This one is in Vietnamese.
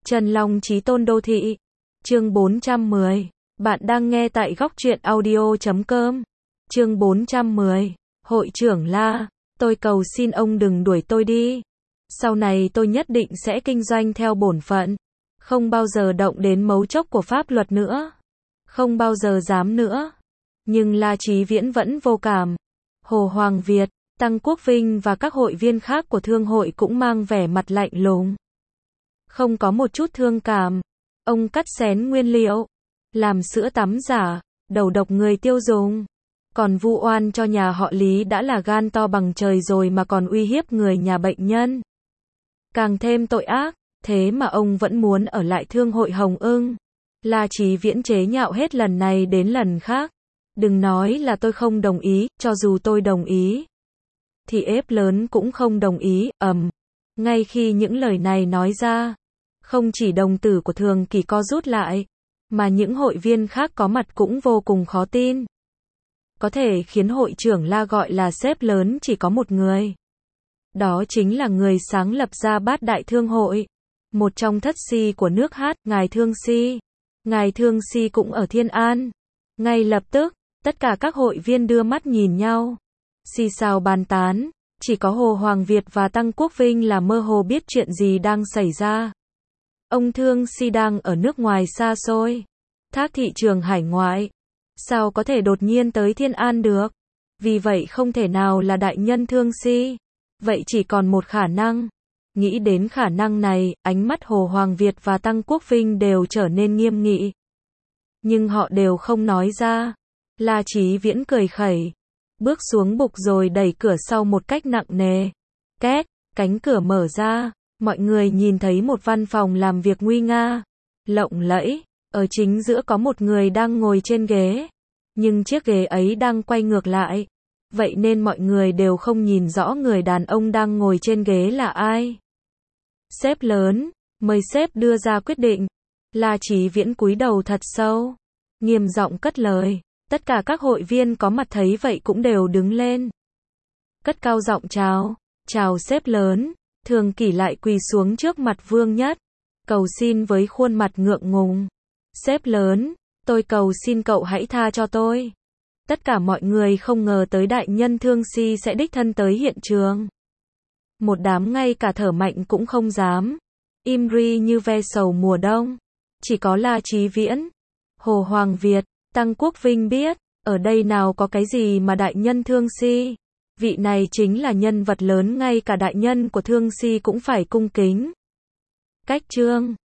Trần Long Chí Tôn Đô Thị. Chương 410. Bạn đang nghe tại góc truyện audio.com. Chương 410. Hội trưởng La, tôi cầu xin ông đừng đuổi tôi đi. Sau này tôi nhất định sẽ kinh doanh theo bổn phận. Không bao giờ động đến mấu chốt của pháp luật nữa. Không bao giờ dám nữa. Nhưng La Chí Viễn vẫn vô cảm. Hồ Hoàng Việt, Tăng Quốc Vinh và các hội viên khác của thương hội cũng mang vẻ mặt lạnh lùng. Không có một chút thương cảm. Ông cắt xén nguyên liệu, làm sữa tắm giả, đầu độc người tiêu dùng. Còn vu oan cho nhà họ Lý đã là gan to bằng trời rồi mà còn uy hiếp người nhà bệnh nhân. Càng thêm tội ác, thế mà ông vẫn muốn ở lại thương hội Hồng Ưng. La Chí Viễn chế nhạo hết lần này đến lần khác. Đừng nói là tôi không đồng ý, cho dù tôi đồng ý thì ép lớn cũng không đồng ý, Ngay khi những lời này nói ra, không chỉ đồng tử của Thường Kỳ co rút lại, mà những hội viên khác có mặt cũng vô cùng khó tin. Có thể khiến hội trưởng La gọi là sếp lớn chỉ có một người. Đó chính là người sáng lập ra Bát Đại Thương hội, một trong thất si của nước Hát, Ngài Thương Si. Ngài Thương Si cũng ở Thiên An. Ngay lập tức, tất cả các hội viên đưa mắt nhìn nhau, xì xào bàn tán. Chỉ có Hồ Hoàng Việt và Tăng Quốc Vinh là mơ hồ biết chuyện gì đang xảy ra. Ông Thương Si đang ở nước ngoài xa xôi, thác thị trường hải ngoại. Sao có thể đột nhiên tới Thiên An được? Vì vậy không thể nào là đại nhân Thương Si. Vậy chỉ còn một khả năng. Nghĩ đến khả năng này, ánh mắt Hồ Hoàng Việt và Tăng Quốc Vinh đều trở nên nghiêm nghị. Nhưng họ đều không nói ra. La Chí Viễn cười khẩy, bước xuống bục rồi đẩy cửa sau một cách nặng nề. Két, cánh cửa mở ra, mọi người nhìn thấy một văn phòng làm việc nguy nga, lộng lẫy. Ở chính giữa có một người đang ngồi trên ghế, nhưng chiếc ghế ấy đang quay ngược lại. Vậy nên mọi người đều không nhìn rõ người đàn ông đang ngồi trên ghế là ai. Sếp lớn, mời sếp đưa ra quyết định. La Chí Viễn cúi đầu thật sâu, nghiêm giọng cất lời. Tất cả các hội viên có mặt thấy vậy cũng đều đứng lên, cất cao giọng chào. Chào sếp lớn. Thường Kỳ lại quỳ xuống trước mặt Vương Nhất, cầu xin với khuôn mặt ngượng ngùng. Sếp lớn, tôi cầu xin cậu hãy tha cho tôi. Tất cả mọi người không ngờ tới đại nhân Thương Si sẽ đích thân tới hiện trường. Một đám ngay cả thở mạnh cũng không dám. Im ri như ve sầu mùa đông. Chỉ có La Chí Viễn, Hồ Hoàng Việt, Tăng Quốc Vinh biết, ở đây nào có cái gì mà đại nhân Thương Si. Vị này chính là nhân vật lớn, ngay cả đại nhân của Thương Si cũng phải cung kính. Cách chương